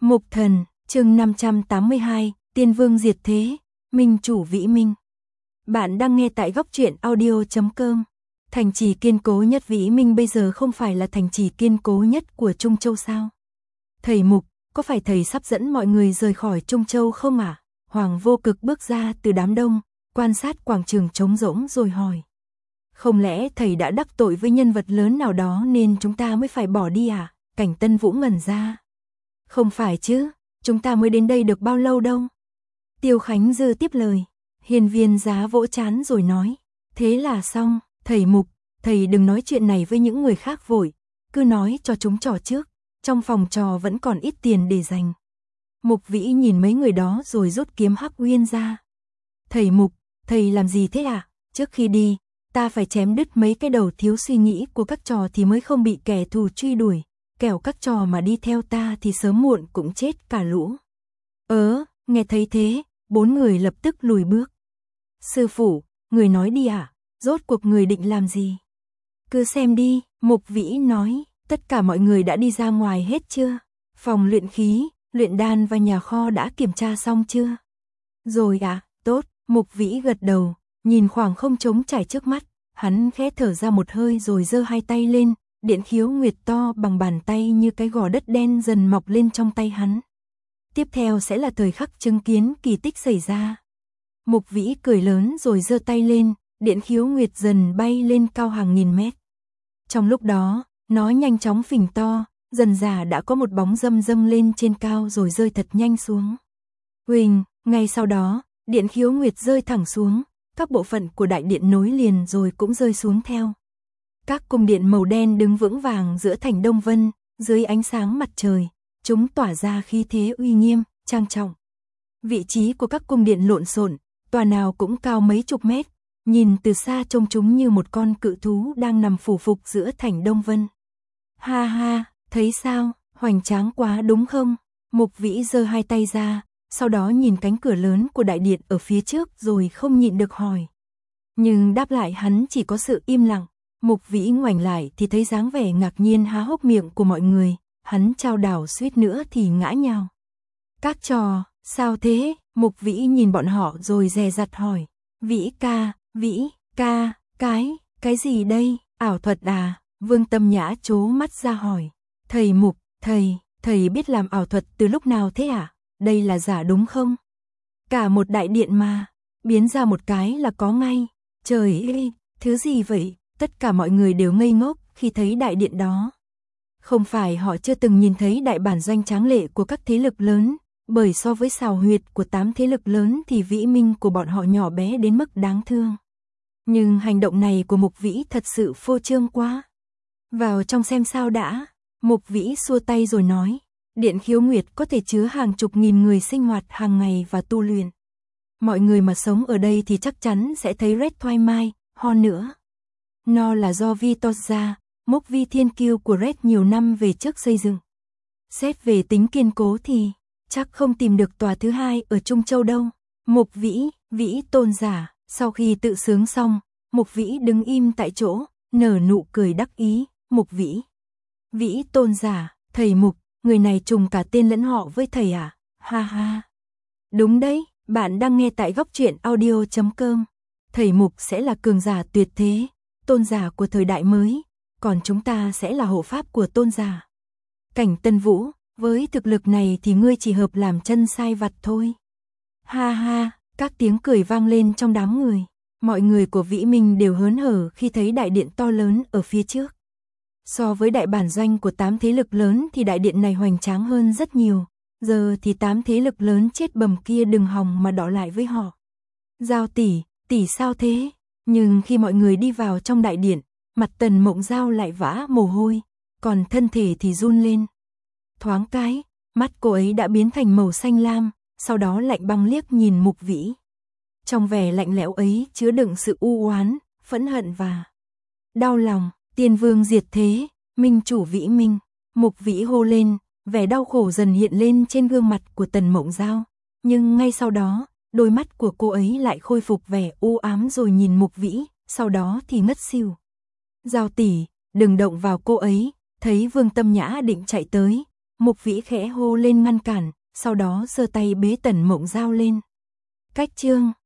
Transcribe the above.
Mục Thần, chương 582, Tiên Vương diệt thế, Minh chủ Vĩ Minh. Bạn đang nghe tại góc truyện audio.com. Thành trì kiên cố nhất Vĩ Minh bây giờ không phải là thành trì kiên cố nhất của Trung Châu sao? Thầy Mục, có phải thầy sắp dẫn mọi người rời khỏi Trung Châu không ạ? Hoàng Vô Cực bước ra từ đám đông, quan sát quảng trường trống rỗng rồi hỏi. Không lẽ thầy đã đắc tội với nhân vật lớn nào đó nên chúng ta mới phải bỏ đi à? Cảnh Tân Vũ ngẩn ra. Không phải chứ, chúng ta mới đến đây được bao lâu đâu. Tiêu Khánh Dư tiếp lời. Hiên Viên Giá vỗ trán rồi nói. Thế là xong, thầy Mục, thầy đừng nói chuyện này với những người khác vội, cứ nói cho chúng trò trước, trong phòng trò vẫn còn ít tiền để dành. Mục Vĩ nhìn mấy người đó rồi rút kiếm Hắc Uyên ra. Thầy Mục, thầy làm gì thế ạ? Trước khi đi, ta phải chém đứt mấy cái đầu thiếu suy nghĩ của các trò thì mới không bị kẻ thù truy đuổi, kẻo các trò mà đi theo ta thì sớm muộn cũng chết cả lũ. Nghe thấy thế, 4 người lập tức lùi bước. Sư phụ, người nói đi ạ, rốt cuộc người định làm gì? Cứ xem đi, Mục Vĩ nói, tất cả mọi người đã đi ra ngoài hết chưa? Phòng luyện khí, luyện đan và nhà kho đã kiểm tra xong chưa? Rồi ạ, tốt, Mục Vĩ gật đầu, nhìn khoảng không trống trải trước mắt, hắn khẽ thở ra một hơi rồi giơ hai tay lên, điện khiếu nguyệt to bằng bàn tay như cái gò đất đen dần mọc lên trong tay hắn. Tiếp theo sẽ là thời khắc chứng kiến kỳ tích xảy ra. Mục Vĩ cười lớn rồi giơ tay lên, điện khiếu nguyệt dần bay lên cao hàng nghìn mét. Trong lúc đó, nó nhanh chóng phình to, dần dà đã có một bóng dâm dâng lên trên cao rồi rơi thật nhanh xuống. Huỳnh, ngay sau đó, điện khiếu nguyệt rơi thẳng xuống, các bộ phận của đại điện nối liền rồi cũng rơi xuống theo. Các cung điện màu đen đứng vững vàng giữa thành Đông Vân, dưới ánh sáng mặt trời, chúng tỏa ra khí thế uy nghiêm, trang trọng. Vị trí của các cung điện lộn xộn, tòa nào cũng cao mấy chục mét, nhìn từ xa trông chúng như một con cự thú đang nằm phủ phục giữa thành Đông Vân. Ha ha, thấy sao, hoành tráng quá đúng không? Mục Vĩ giơ hai tay ra, sau đó nhìn cánh cửa lớn của đại điện ở phía trước rồi không nhịn được hỏi. Nhưng đáp lại hắn chỉ có sự im lặng. Mục Vĩ ngoảnh lại thì thấy dáng vẻ ngạc nhiên há hốc miệng của mọi người, hắn chao đảo suýt nữa thì ngã nhào. Các trò, sao thế? Mục Vĩ nhìn bọn họ rồi dè dặt hỏi. Vĩ ca, cái gì đây? Ảo thuật à? Vương Tâm Nhã trố mắt ra hỏi. Thầy Mục, thầy biết làm ảo thuật từ lúc nào thế à? Đây là giả đúng không? Cả một đại điện mà, biến ra một cái là có ngay. Trời ơi, thứ gì vậy? Tất cả mọi người đều ngây ngốc khi thấy đại điện đó. Không phải họ chưa từng nhìn thấy đại bản doanh tráng lệ của các thế lực lớn, bởi so với xào huyệt của 8 thế lực lớn thì Vĩ Minh của bọn họ nhỏ bé đến mức đáng thương. Nhưng hành động này của Mục Vĩ thật sự phô trương quá. Vào trong xem sao đã. Mục Vĩ xua tay rồi nói, điện khiếu nguyệt có thể chứa hàng chục nghìn người sinh hoạt hàng ngày và tu luyện. Mọi người mà sống ở đây thì chắc chắn sẽ thấy rét thoai mai, ho nữa. Nó là do Vitoza, mốc vi thiên kiêu của Red nhiều năm về trước xây dựng. Xét về tính kiên cố thì chắc không tìm được tòa thứ hai ở Trung Châu đâu. Mục Vĩ tôn giả, sau khi tự sướng xong, Mục Vĩ đứng im tại chỗ, nở nụ cười đắc ý. Mục Vĩ tôn giả, thầy Mục, người này trùng cả tên lẫn họ với thầy à? Ha ha. Đúng đấy, bạn đang nghe tại góc truyện audio.com. Thầy Mục sẽ là cường giả tuyệt thế, tôn giả của thời đại mới, còn chúng ta sẽ là hộ pháp của tôn giả. Cảnh Tân Vũ, với thực lực này thì ngươi chỉ hợp làm chân sai vặt thôi. Ha ha, các tiếng cười vang lên trong đám người. Mọi người của Vĩ Minh đều hớn hở khi thấy đại điện to lớn ở phía trước. So với đại bản doanh của 8 thế lực lớn thì đại điện này hoành tráng hơn rất nhiều. Giờ thì 8 thế lực lớn chết bầm kia đừng hòng mà đọ lại với họ. Giao tỷ sao thế? Nhưng khi mọi người đi vào trong đại điện, mặt Tần Mộng Giao lại vã mồ hôi, còn thân thể thì run lên. Thoáng cái, mắt cô ấy đã biến thành màu xanh lam, sau đó lạnh băng liếc nhìn Mục Vĩ. Trong vẻ lạnh lẽo ấy chứa đựng sự u oán, phẫn hận và đau lòng. Tiên Vương diệt thế, Minh chủ Vĩ Minh. Mục Vĩ hô lên, vẻ đau khổ dần hiện lên trên gương mặt của Tần Mộng Giao. Nhưng ngay sau đó, đôi mắt của cô ấy lại khôi phục vẻ u ám rồi nhìn Mục Vĩ, sau đó thì ngất xỉu. Giao tỷ, đừng động vào cô ấy. Thấy Vương Tâm Nhã định chạy tới, Mục Vĩ khẽ hô lên ngăn cản, sau đó giơ tay bế Tần Mộng Giao lên. Cách chương